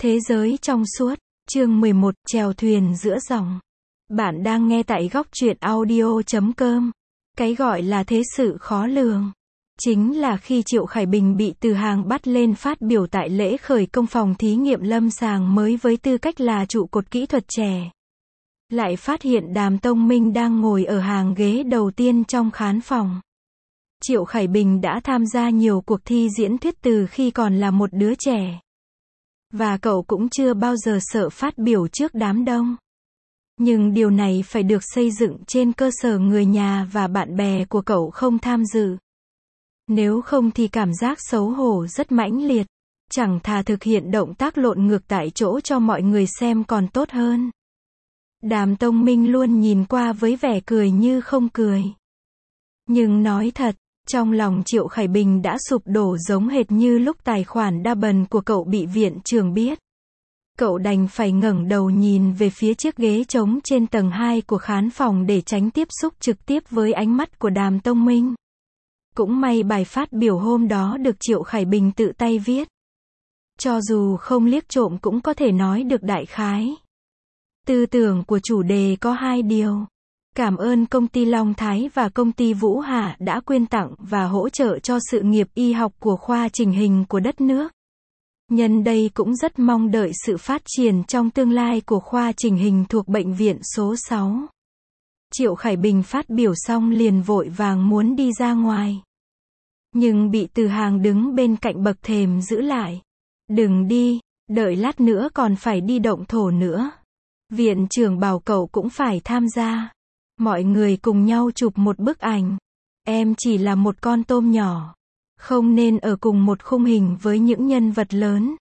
Thế giới trong suốt, chương 11, chèo thuyền giữa dòng. Bạn đang nghe tại góc truyện audio.com. Cái gọi là thế sự khó lường, chính là khi Triệu Khải Bình bị Từ Hàng bắt lên phát biểu tại lễ khởi công phòng thí nghiệm lâm sàng mới với tư cách là trụ cột kỹ thuật trẻ. Lại phát hiện Đàm Tông Minh đang ngồi ở hàng ghế đầu tiên trong khán phòng. Triệu Khải Bình đã tham gia nhiều cuộc thi diễn thuyết từ khi còn là một đứa trẻ. Và cậu cũng chưa bao giờ sợ phát biểu trước đám đông. Nhưng điều này phải được xây dựng trên cơ sở người nhà và bạn bè của cậu không tham dự. Nếu không thì cảm giác xấu hổ rất mãnh liệt. Chẳng thà thực hiện động tác lộn ngược tại chỗ cho mọi người xem còn tốt hơn. Đàm Tông Minh luôn nhìn qua với vẻ cười như không cười. Nhưng nói thật, trong lòng Triệu Khải Bình đã sụp đổ giống hệt như lúc tài khoản đa bần của cậu bị viện trưởng biết. Cậu đành phải ngẩng đầu nhìn về phía chiếc ghế trống trên tầng 2 của khán phòng để tránh tiếp xúc trực tiếp với ánh mắt của Đàm Tông Minh. Cũng may bài phát biểu hôm đó được Triệu Khải Bình tự tay viết. Cho dù không liếc trộm cũng có thể nói được đại khái. Tư tưởng của chủ đề có 2 điều. Cảm ơn công ty Long Thái và công ty Vũ Hạ đã quyên tặng và hỗ trợ cho sự nghiệp y học của khoa chỉnh hình của đất nước. Nhân đây cũng rất mong đợi sự phát triển trong tương lai của khoa chỉnh hình thuộc bệnh viện số 6. Triệu Khải Bình phát biểu xong liền vội vàng muốn đi ra ngoài. Nhưng bị Từ Hàng đứng bên cạnh bậc thềm giữ lại. Đừng đi, đợi lát nữa còn phải đi động thổ nữa. Viện trưởng bảo cậu cũng phải tham gia. Mọi người cùng nhau chụp một bức ảnh. Em chỉ là một con tôm nhỏ. Không nên ở cùng một khung hình với những nhân vật lớn.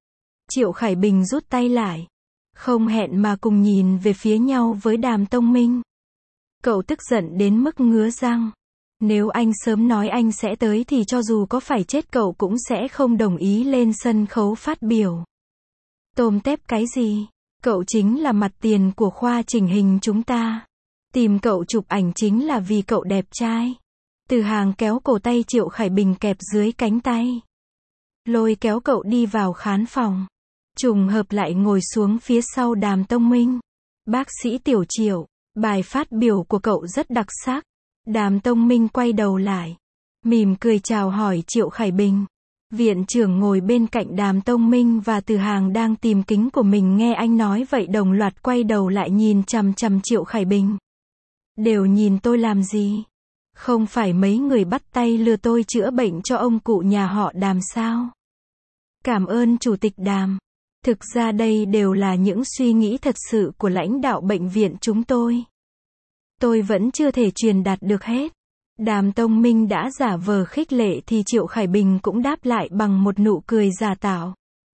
Triệu Khải Bình rút tay lại. Không hẹn mà cùng nhìn về phía nhau với Đàm Tông Minh. Cậu tức giận đến mức ngứa răng. Nếu anh sớm nói anh sẽ tới thì cho dù có phải chết cậu cũng sẽ không đồng ý lên sân khấu phát biểu. Tôm tép cái gì? Cậu chính là mặt tiền của khoa chỉnh hình chúng ta. Tìm cậu chụp ảnh chính là vì cậu đẹp trai. Từ Hàng kéo cổ tay Triệu Khải Bình kẹp dưới cánh tay. Lôi kéo cậu đi vào khán phòng. Trùng hợp lại ngồi xuống phía sau Đàm Tông Minh. Bác sĩ Tiểu Triệu, bài phát biểu của cậu rất đặc sắc. Đàm Tông Minh quay đầu lại. Mỉm cười chào hỏi Triệu Khải Bình. Viện trưởng ngồi bên cạnh Đàm Tông Minh và Từ Hàng đang tìm kính của mình nghe anh nói vậy đồng loạt quay đầu lại nhìn chằm chằm Triệu Khải Bình. Đều nhìn tôi làm gì? Không phải mấy người bắt tay lừa tôi chữa bệnh cho ông cụ nhà họ Đàm sao? Cảm ơn Chủ tịch Đàm. Thực ra đây đều là những suy nghĩ thật sự của lãnh đạo bệnh viện chúng tôi. Tôi vẫn chưa thể truyền đạt được hết. Đàm Tông Minh đã giả vờ khích lệ thì Triệu Khải Bình cũng đáp lại bằng một nụ cười giả tạo.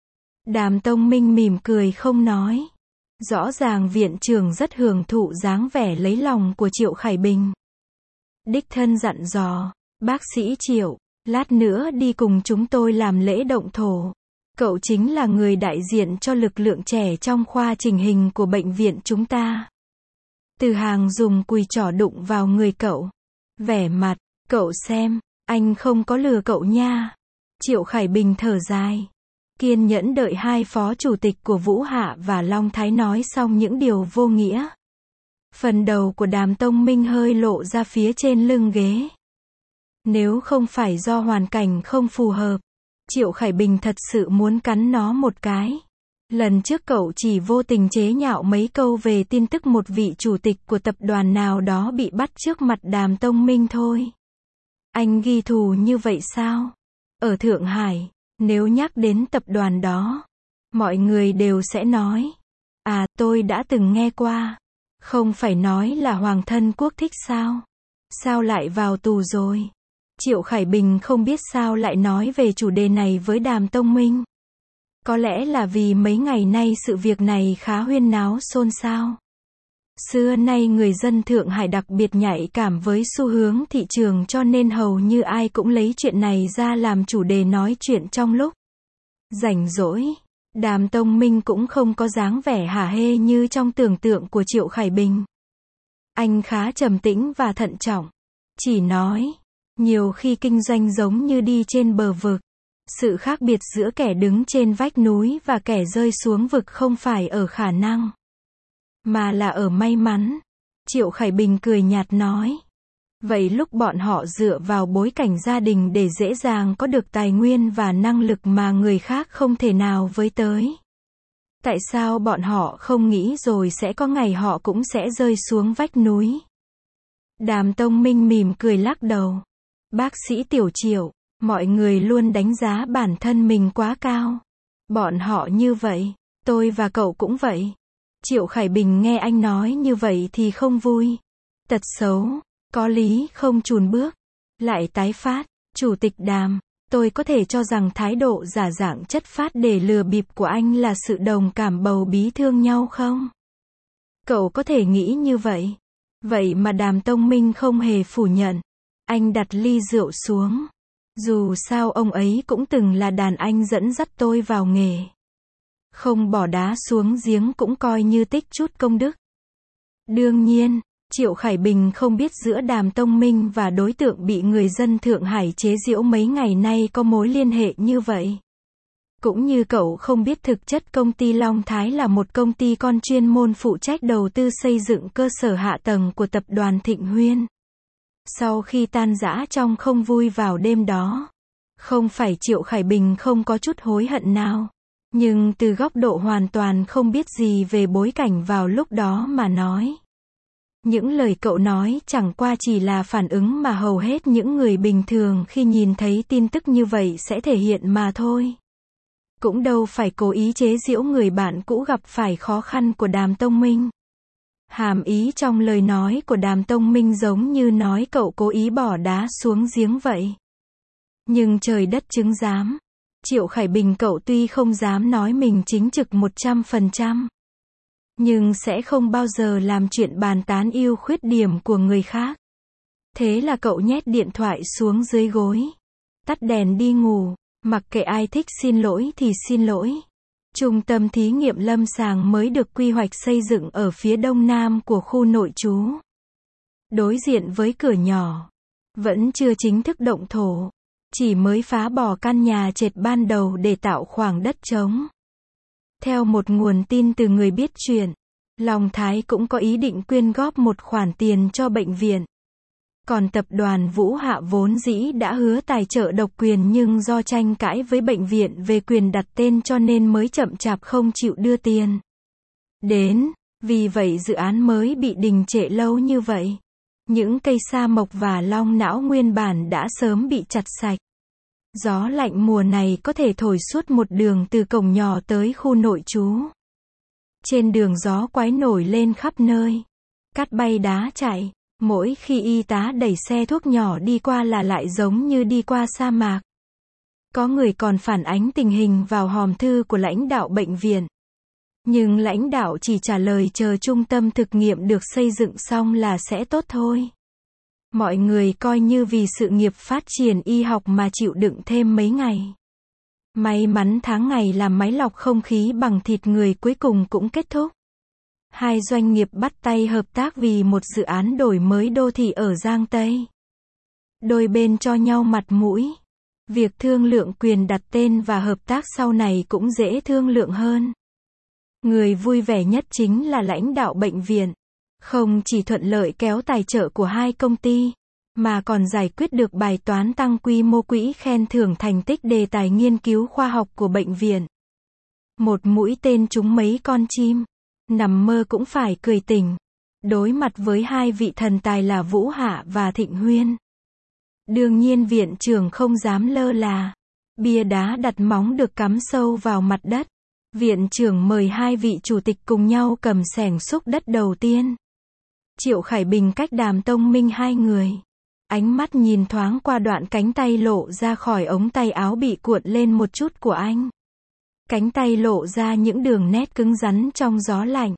Đàm Tông Minh mỉm cười không nói. Rõ ràng viện trưởng rất hưởng thụ dáng vẻ lấy lòng của Triệu Khải Bình. Đích thân dặn dò, bác sĩ Triệu, lát nữa đi cùng chúng tôi làm lễ động thổ. Cậu chính là người đại diện cho lực lượng trẻ trong khoa chỉnh hình của bệnh viện chúng ta. Từ Hàng dùng cùi trỏ đụng vào người cậu. Vẻ mặt, cậu xem, anh không có lừa cậu nha. Triệu Khải Bình thở dài. Kiên nhẫn đợi hai phó chủ tịch của Vũ Hạ và Long Thái nói xong những điều vô nghĩa. Phần đầu của Đàm Tông Minh hơi lộ ra phía trên lưng ghế. Nếu không phải do hoàn cảnh không phù hợp, Triệu Khải Bình thật sự muốn cắn nó một cái. Lần trước cậu chỉ vô tình chế nhạo mấy câu về tin tức một vị chủ tịch của tập đoàn nào đó bị bắt trước mặt Đàm Tông Minh thôi. Anh ghi thù như vậy sao? Ở Thượng Hải, nếu nhắc đến tập đoàn đó, mọi người đều sẽ nói. À, tôi đã từng nghe qua. Không phải nói là Hoàng thân quốc thích sao? Sao lại vào tù rồi? Triệu Khải Bình không biết sao lại nói về chủ đề này với Đàm Tông Minh. Có lẽ là vì mấy ngày nay sự việc này khá huyên náo xôn xao. Xưa nay người dân Thượng Hải đặc biệt nhạy cảm với xu hướng thị trường cho nên hầu như ai cũng lấy chuyện này ra làm chủ đề nói chuyện trong lúc rảnh rỗi. Đàm Tông Minh cũng không có dáng vẻ hả hê như trong tưởng tượng của Triệu Khải Bình. Anh khá trầm tĩnh và thận trọng. Chỉ nói, nhiều khi kinh doanh giống như đi trên bờ vực. Sự khác biệt giữa kẻ đứng trên vách núi và kẻ rơi xuống vực không phải ở khả năng, mà là ở may mắn. Triệu Khải Bình cười nhạt nói. Vậy lúc bọn họ dựa vào bối cảnh gia đình để dễ dàng có được tài nguyên và năng lực mà người khác không thể nào với tới, tại sao bọn họ không nghĩ rồi sẽ có ngày họ cũng sẽ rơi xuống vách núi? Đàm Tông Minh mỉm cười lắc đầu. Bác sĩ Tiểu Triệu, mọi người luôn đánh giá bản thân mình quá cao. Bọn họ như vậy, tôi và cậu cũng vậy. Triệu Khải Bình nghe anh nói như vậy thì không vui. Tật xấu, có lý không chùn bước, lại tái phát. Chủ tịch Đàm, tôi có thể cho rằng thái độ giả dạng chất phác để lừa bịp của anh là sự đồng cảm bầu bí thương nhau không? Cậu có thể nghĩ như vậy. Vậy mà Đàm Tông Minh không hề phủ nhận. Anh đặt ly rượu xuống. Dù sao ông ấy cũng từng là đàn anh dẫn dắt tôi vào nghề. Không bỏ đá xuống giếng cũng coi như tích chút công đức. Đương nhiên, Triệu Khải Bình không biết giữa Đàm Tông Minh và đối tượng bị người dân Thượng Hải chế giễu mấy ngày nay có mối liên hệ như vậy. Cũng như cậu không biết thực chất công ty Long Thái là một công ty con chuyên môn phụ trách đầu tư xây dựng cơ sở hạ tầng của tập đoàn Thịnh Huyên. Sau khi tan rã trong không vui vào đêm đó, không phải Triệu Khải Bình không có chút hối hận nào, nhưng từ góc độ hoàn toàn không biết gì về bối cảnh vào lúc đó mà nói. Những lời cậu nói chẳng qua chỉ là phản ứng mà hầu hết những người bình thường khi nhìn thấy tin tức như vậy sẽ thể hiện mà thôi. Cũng đâu phải cố ý chế giễu người bạn cũ gặp phải khó khăn của Đàm Tông Minh. Hàm ý trong lời nói của Đàm Tông Minh giống như nói cậu cố ý bỏ đá xuống giếng vậy. Nhưng trời đất chứng giám. Triệu Khải Bình cậu tuy không dám nói mình chính trực 100%, nhưng sẽ không bao giờ làm chuyện bàn tán ưu khuyết điểm của người khác. Thế là cậu nhét điện thoại xuống dưới gối, tắt đèn đi ngủ, mặc kệ ai thích xin lỗi thì xin lỗi. Trung tâm thí nghiệm lâm sàng mới được quy hoạch xây dựng ở phía đông nam của khu nội trú. Đối diện với cửa nhỏ, vẫn chưa chính thức động thổ, chỉ mới phá bỏ căn nhà trệt ban đầu để tạo khoảng đất trống. Theo một nguồn tin từ người biết chuyện, Long Thái cũng có ý định quyên góp một khoản tiền cho bệnh viện. Còn tập đoàn Vũ Hạ vốn dĩ đã hứa tài trợ độc quyền nhưng do tranh cãi với bệnh viện về quyền đặt tên cho nên mới chậm chạp không chịu đưa tiền đến, vì vậy dự án mới bị đình trệ lâu như vậy. Những cây sa mộc và long não nguyên bản đã sớm bị chặt sạch. Gió lạnh mùa này có thể thổi suốt một đường từ cổng nhỏ tới khu nội trú. Trên đường gió quái nổi lên khắp nơi, cát bay đá chạy. Mỗi khi y tá đẩy xe thuốc nhỏ đi qua là lại giống như đi qua sa mạc. Có người còn phản ánh tình hình vào hòm thư của lãnh đạo bệnh viện. Nhưng lãnh đạo chỉ trả lời chờ trung tâm thực nghiệm được xây dựng xong là sẽ tốt thôi. Mọi người coi như vì sự nghiệp phát triển y học mà chịu đựng thêm mấy ngày. May mắn tháng ngày làm máy lọc không khí bằng thịt người cuối cùng cũng kết thúc. Hai doanh nghiệp bắt tay hợp tác vì một dự án đổi mới đô thị ở Giang Tây. Đôi bên cho nhau mặt mũi. Việc thương lượng quyền đặt tên và hợp tác sau này cũng dễ thương lượng hơn. Người vui vẻ nhất chính là lãnh đạo bệnh viện. Không chỉ thuận lợi kéo tài trợ của hai công ty, mà còn giải quyết được bài toán tăng quy mô quỹ khen thưởng thành tích đề tài nghiên cứu khoa học của bệnh viện. Một mũi tên trúng mấy con chim. Nằm mơ cũng phải cười tỉnh. Đối mặt với hai vị thần tài là Vũ Hạ và Thịnh Huyên. Đương nhiên viện trưởng không dám lơ là. Bia đá đặt móng được cắm sâu vào mặt đất. Viện trưởng mời hai vị chủ tịch cùng nhau cầm xẻng xúc đất đầu tiên. Triệu Khải Bình cách Đàm Tông Minh hai người. Ánh mắt nhìn thoáng qua đoạn cánh tay lộ ra khỏi ống tay áo bị cuộn lên một chút của anh. Cánh tay lộ ra những đường nét cứng rắn trong gió lạnh.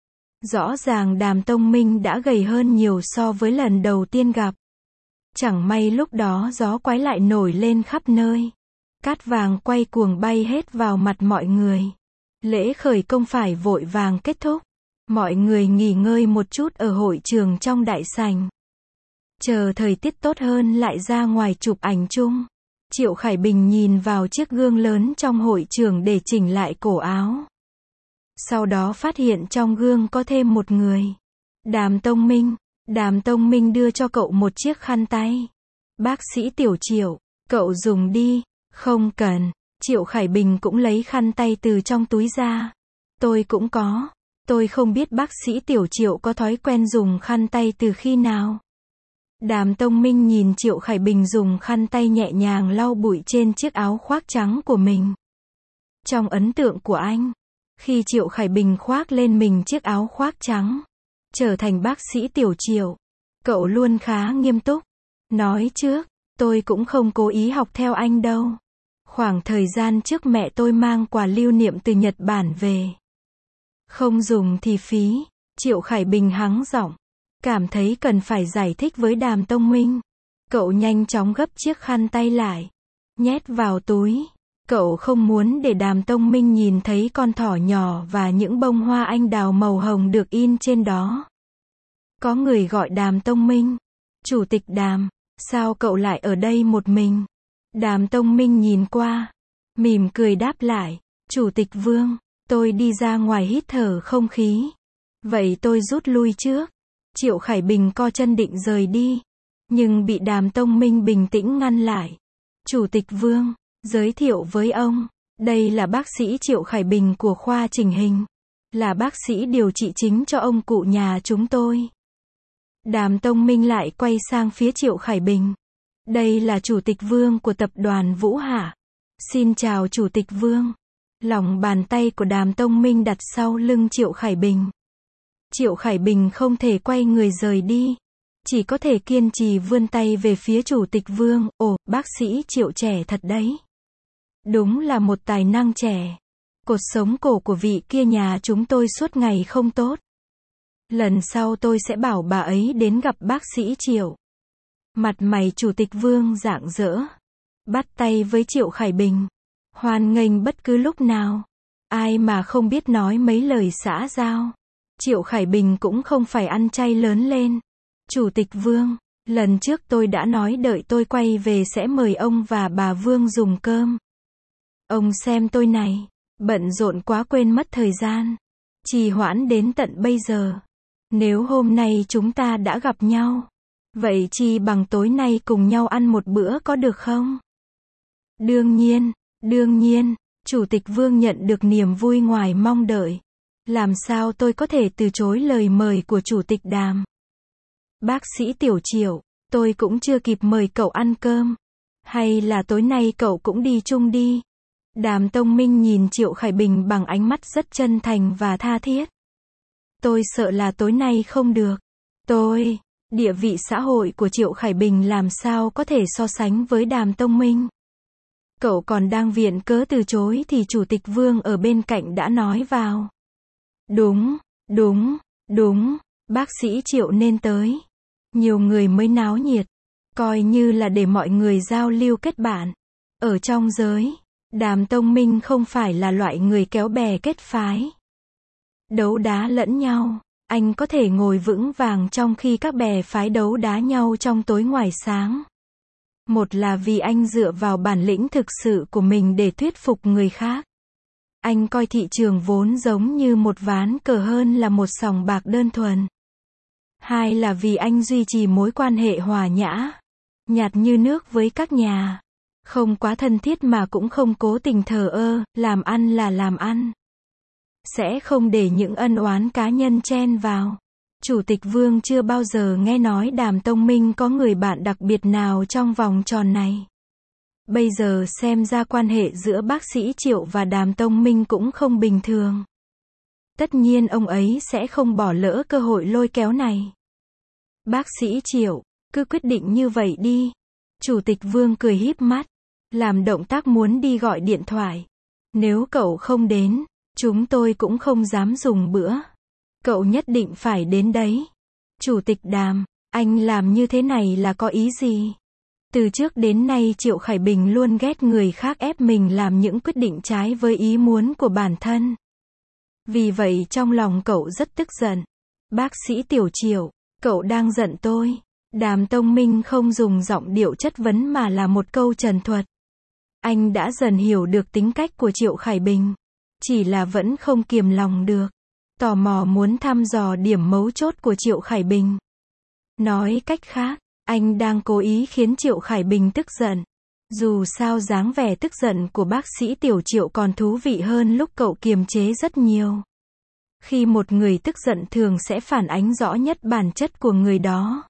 Rõ ràng Đàm Tông Minh đã gầy hơn nhiều so với lần đầu tiên gặp. Chẳng may lúc đó gió quái lại nổi lên khắp nơi. Cát vàng quay cuồng bay hết vào mặt mọi người. Lễ khởi công phải vội vàng kết thúc. Mọi người nghỉ ngơi một chút ở hội trường trong đại sảnh. Chờ thời tiết tốt hơn lại ra ngoài chụp ảnh chung. Triệu Khải Bình nhìn vào chiếc gương lớn trong hội trường để chỉnh lại cổ áo. Sau đó phát hiện trong gương có thêm một người. Đàm Tông Minh. Đàm Tông Minh đưa cho cậu một chiếc khăn tay. Bác sĩ Tiểu Triệu, cậu dùng đi. Không cần. Triệu Khải Bình cũng lấy khăn tay từ trong túi ra. Tôi cũng có. Tôi không biết bác sĩ Tiểu Triệu có thói quen dùng khăn tay từ khi nào. Đàm Tông Minh nhìn Triệu Khải Bình dùng khăn tay nhẹ nhàng lau bụi trên chiếc áo khoác trắng của mình. Trong ấn tượng của anh, khi Triệu Khải Bình khoác lên mình chiếc áo khoác trắng, trở thành bác sĩ Tiểu Triệu, cậu luôn khá nghiêm túc. Nói trước, tôi cũng không cố ý học theo anh đâu. Khoảng thời gian trước mẹ tôi mang quà lưu niệm từ Nhật Bản về. Không dùng thì phí. Triệu Khải Bình hắng giọng, cảm thấy cần phải giải thích với Đàm Tông Minh. Cậu nhanh chóng gấp chiếc khăn tay lại, nhét vào túi. Cậu không muốn để Đàm Tông Minh nhìn thấy con thỏ nhỏ và những bông hoa anh đào màu hồng được in trên đó. Có người gọi Đàm Tông Minh. Chủ tịch Đàm, sao cậu lại ở đây một mình? Đàm Tông Minh nhìn qua, mỉm cười đáp lại, Chủ tịch Vương, tôi đi ra ngoài hít thở không khí. Vậy tôi rút lui trước. Triệu Khải Bình co chân định rời đi, nhưng bị Đàm Tông Minh bình tĩnh ngăn lại. Chủ tịch Vương, giới thiệu với ông, đây là bác sĩ Triệu Khải Bình của khoa chỉnh hình, là bác sĩ điều trị chính cho ông cụ nhà chúng tôi. Đàm Tông Minh lại quay sang phía Triệu Khải Bình. Đây là Chủ tịch Vương của tập đoàn Vũ Hạ. Xin chào Chủ tịch Vương. Lòng bàn tay của Đàm Tông Minh đặt sau lưng Triệu Khải Bình. Triệu Khải Bình không thể quay người rời đi, chỉ có thể kiên trì vươn tay về phía Chủ tịch Vương. Ồ, bác sĩ Triệu trẻ thật đấy. Đúng là một tài năng trẻ. Cột sống cổ của vị kia nhà chúng tôi suốt ngày không tốt. Lần sau tôi sẽ bảo bà ấy đến gặp bác sĩ Triệu. Mặt mày Chủ tịch Vương rạng rỡ, bắt tay với Triệu Khải Bình, hoan nghênh bất cứ lúc nào. Ai mà không biết nói mấy lời xã giao. Triệu Khải Bình cũng không phải ăn chay lớn lên. Chủ tịch Vương, lần trước tôi đã nói đợi tôi quay về sẽ mời ông và bà Vương dùng cơm. Ông xem tôi này, bận rộn quá quên mất thời gian, trì hoãn đến tận bây giờ. Nếu hôm nay chúng ta đã gặp nhau, vậy chi bằng tối nay cùng nhau ăn một bữa có được không? Đương nhiên, Chủ tịch Vương nhận được niềm vui ngoài mong đợi. Làm sao tôi có thể từ chối lời mời của Chủ tịch Đàm? Bác sĩ Tiểu Triệu, tôi cũng chưa kịp mời cậu ăn cơm. Hay là tối nay cậu cũng đi chung đi? Đàm Tông Minh nhìn Triệu Khải Bình bằng ánh mắt rất chân thành và tha thiết. Tôi sợ là tối nay không được. Địa vị xã hội của Triệu Khải Bình làm sao có thể so sánh với Đàm Tông Minh. Cậu còn đang viện cớ từ chối thì Chủ tịch Vương ở bên cạnh đã nói vào. Đúng, bác sĩ Triệu nên tới. Nhiều người mới náo nhiệt, coi như là để mọi người giao lưu kết bạn. Ở trong giới, Đàm Tông Minh không phải là loại người kéo bè kết phái. Đấu đá lẫn nhau, anh có thể ngồi vững vàng trong khi các bè phái đấu đá nhau trong tối ngoài sáng. Một là vì anh dựa vào bản lĩnh thực sự của mình để thuyết phục người khác. Anh coi thị trường vốn giống như một ván cờ hơn là một sòng bạc đơn thuần. Hai là vì anh duy trì mối quan hệ hòa nhã, nhạt như nước với các nhà. Không quá thân thiết mà cũng không cố tình thờ ơ, làm ăn là làm ăn. Sẽ không để những ân oán cá nhân chen vào. Chủ tịch Vương chưa bao giờ nghe nói Đàm Tông Minh có người bạn đặc biệt nào trong vòng tròn này. Bây giờ xem ra quan hệ giữa bác sĩ Triệu và Đàm Tông Minh cũng không bình thường. Tất nhiên ông ấy sẽ không bỏ lỡ cơ hội lôi kéo này. Bác sĩ Triệu, cứ quyết định như vậy đi. Chủ tịch Vương cười híp mắt, làm động tác muốn đi gọi điện thoại. Nếu cậu không đến, chúng tôi cũng không dám dùng bữa. Cậu nhất định phải đến đấy. Chủ tịch Đàm, anh làm như thế này là có ý gì? Từ trước đến nay Triệu Khải Bình luôn ghét người khác ép mình làm những quyết định trái với ý muốn của bản thân. Vì vậy trong lòng cậu rất tức giận. Bác sĩ Tiểu Triệu, cậu đang giận tôi. Đàm Tông Minh không dùng giọng điệu chất vấn mà là một câu trần thuật. Anh đã dần hiểu được tính cách của Triệu Khải Bình. Chỉ là vẫn không kiềm lòng được. Tò mò muốn thăm dò điểm mấu chốt của Triệu Khải Bình. Nói cách khác, anh đang cố ý khiến Triệu Khải Bình tức giận. Dù sao dáng vẻ tức giận của bác sĩ Tiểu Triệu còn thú vị hơn lúc cậu kiềm chế rất nhiều. Khi một người tức giận thường sẽ phản ánh rõ nhất bản chất của người đó.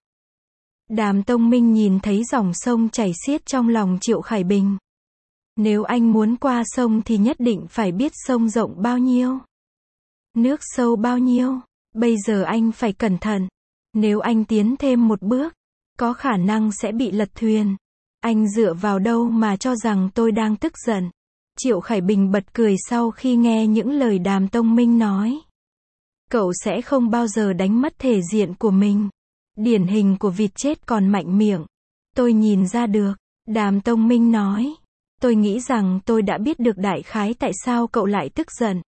Đàm Tông Minh nhìn thấy dòng sông chảy xiết trong lòng Triệu Khải Bình. Nếu anh muốn qua sông thì nhất định phải biết sông rộng bao nhiêu, nước sâu bao nhiêu. Bây giờ anh phải cẩn thận. Nếu anh tiến thêm một bước, có khả năng sẽ bị lật thuyền. Anh dựa vào đâu mà cho rằng tôi đang tức giận? Triệu Khải Bình bật cười sau khi nghe những lời Đàm Tông Minh nói. Cậu sẽ không bao giờ đánh mất thể diện của mình. Điển hình của vịt chết còn mạnh miệng. Tôi nhìn ra được. Đàm Tông Minh nói. Tôi nghĩ rằng tôi đã biết được đại khái tại sao cậu lại tức giận.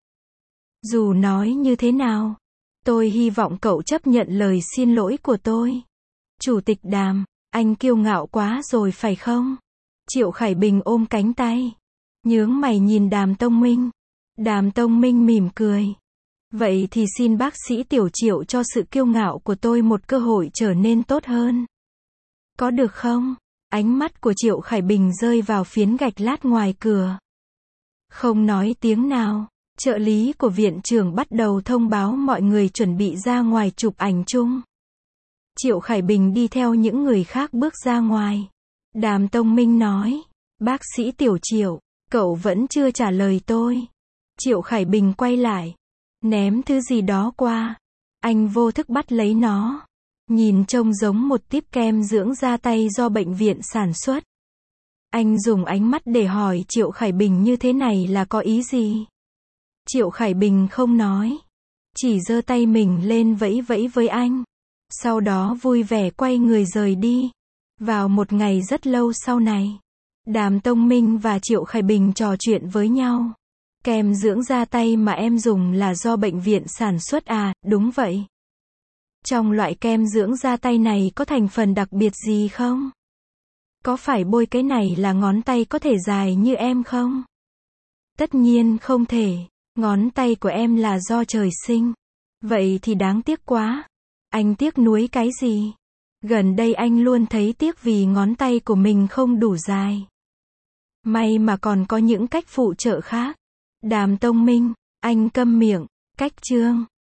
Dù nói như thế nào, tôi hy vọng cậu chấp nhận lời xin lỗi của tôi. Chủ tịch Đàm, anh kiêu ngạo quá rồi phải không? Triệu Khải Bình ôm cánh tay, nhướng mày nhìn Đàm Tông Minh. Đàm Tông Minh mỉm cười. Vậy thì xin bác sĩ Tiểu Triệu cho sự kiêu ngạo của tôi một cơ hội trở nên tốt hơn. Có được không? Ánh mắt của Triệu Khải Bình rơi vào phiến gạch lát ngoài cửa. Không nói tiếng nào, trợ lý của viện trưởng bắt đầu thông báo mọi người chuẩn bị ra ngoài chụp ảnh chung. Triệu Khải Bình đi theo những người khác bước ra ngoài. Đàm Tông Minh nói, bác sĩ Tiểu Triệu, cậu vẫn chưa trả lời tôi. Triệu Khải Bình quay lại, ném thứ gì đó qua. Anh vô thức bắt lấy nó. Nhìn trông giống một típ kem dưỡng da tay do bệnh viện sản xuất. Anh dùng ánh mắt để hỏi Triệu Khải Bình như thế này là có ý gì? Triệu Khải Bình không nói. Chỉ giơ tay mình lên vẫy vẫy với anh. Sau đó vui vẻ quay người rời đi. Vào một ngày rất lâu sau này, Đàm Tông Minh và Triệu Khải Bình trò chuyện với nhau. Kem dưỡng da tay mà em dùng là do bệnh viện sản xuất à? Đúng vậy. Trong loại kem dưỡng da tay này có thành phần đặc biệt gì không? Có phải bôi cái này là ngón tay có thể dài như em không? Tất nhiên không thể. Ngón tay của em là do trời sinh. Vậy thì đáng tiếc quá. Anh tiếc nuối cái gì? Gần đây anh luôn thấy tiếc vì ngón tay của mình không đủ dài. May mà còn có những cách phụ trợ khác. Đàm Tông Minh, anh câm miệng. Cách chương